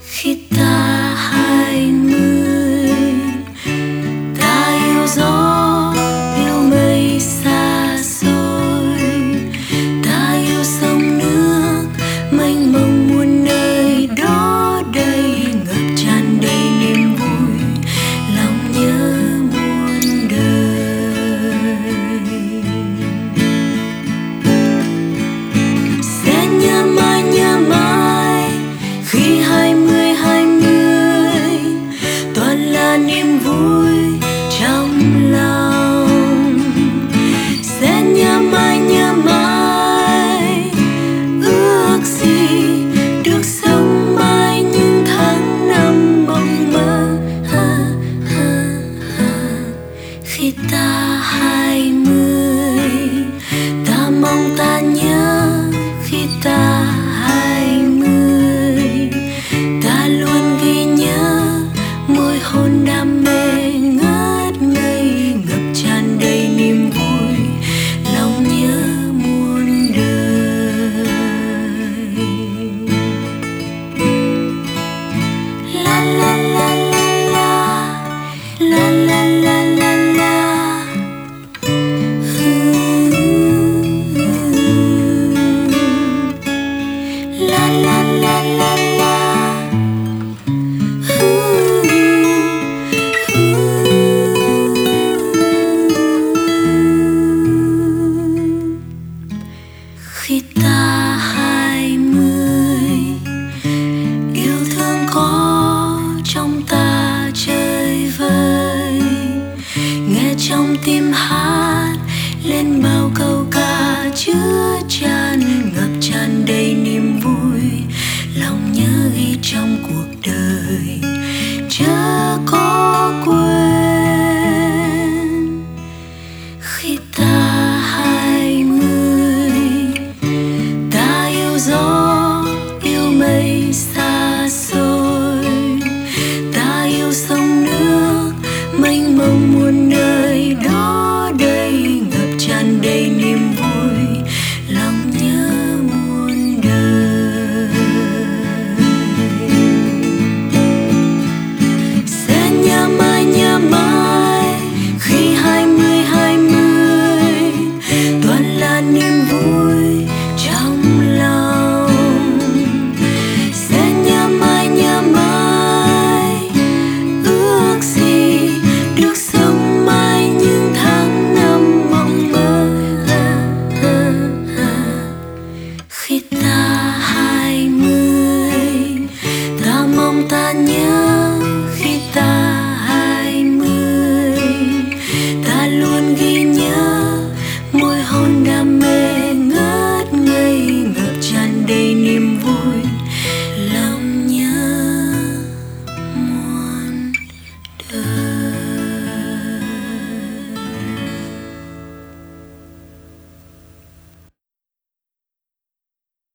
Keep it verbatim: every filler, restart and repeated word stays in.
Khi ta hai mươi, ta yêu gió yêu mây xa xôi, ta yêu sông nước mênh mông muôn nơi đó đây, ngập tràn đầy niềm vui lòng nhớ muôn đời. Sẽ nhớ mãi nhớ mãi khi hai mươi hai mươi toàn là niềm vui trong lòng. Sẽ nhớ mãi nhớ mãi ước gì được sống mãi những tháng năm mộng mơ. Ha, ha, ha. Khi ta hai mươi, ta mong ta nhớ. Khi ta hai mươi, ta luôn ghi nhớ môi hôn đam mê ngất ngây, ngập tràn đầy niềm vui lòng nhớ muôn đời. La la la la la la la la la la. La la la la la. Khi ta hai mươi, yêu thương có trong ta chơi vơi, nghe trong tim hát lên bao câu ca chứa chan, ngập tràn đầy niềm vui lòng nhớ ghi trong cuộc đời chớ có quên. Khi ta hai mươi, ta yêu gió yêu mây xa xôi, ta yêu sông nước mênh mông muôn nơi đó đây, ngập tràn đầy niềm vui lòng nhớ muôn đời. Sẽ nhớ mãi nhớ mãi khi hai mươi hai mươi toàn là niềm vui trong lòng. Sẽ nhớ mãi nhớ mãi ước gì được sống mãi những tháng năm mộng mơ. Ha, ha, ha. Khi ta hai mươi, ta mong ta nhớ.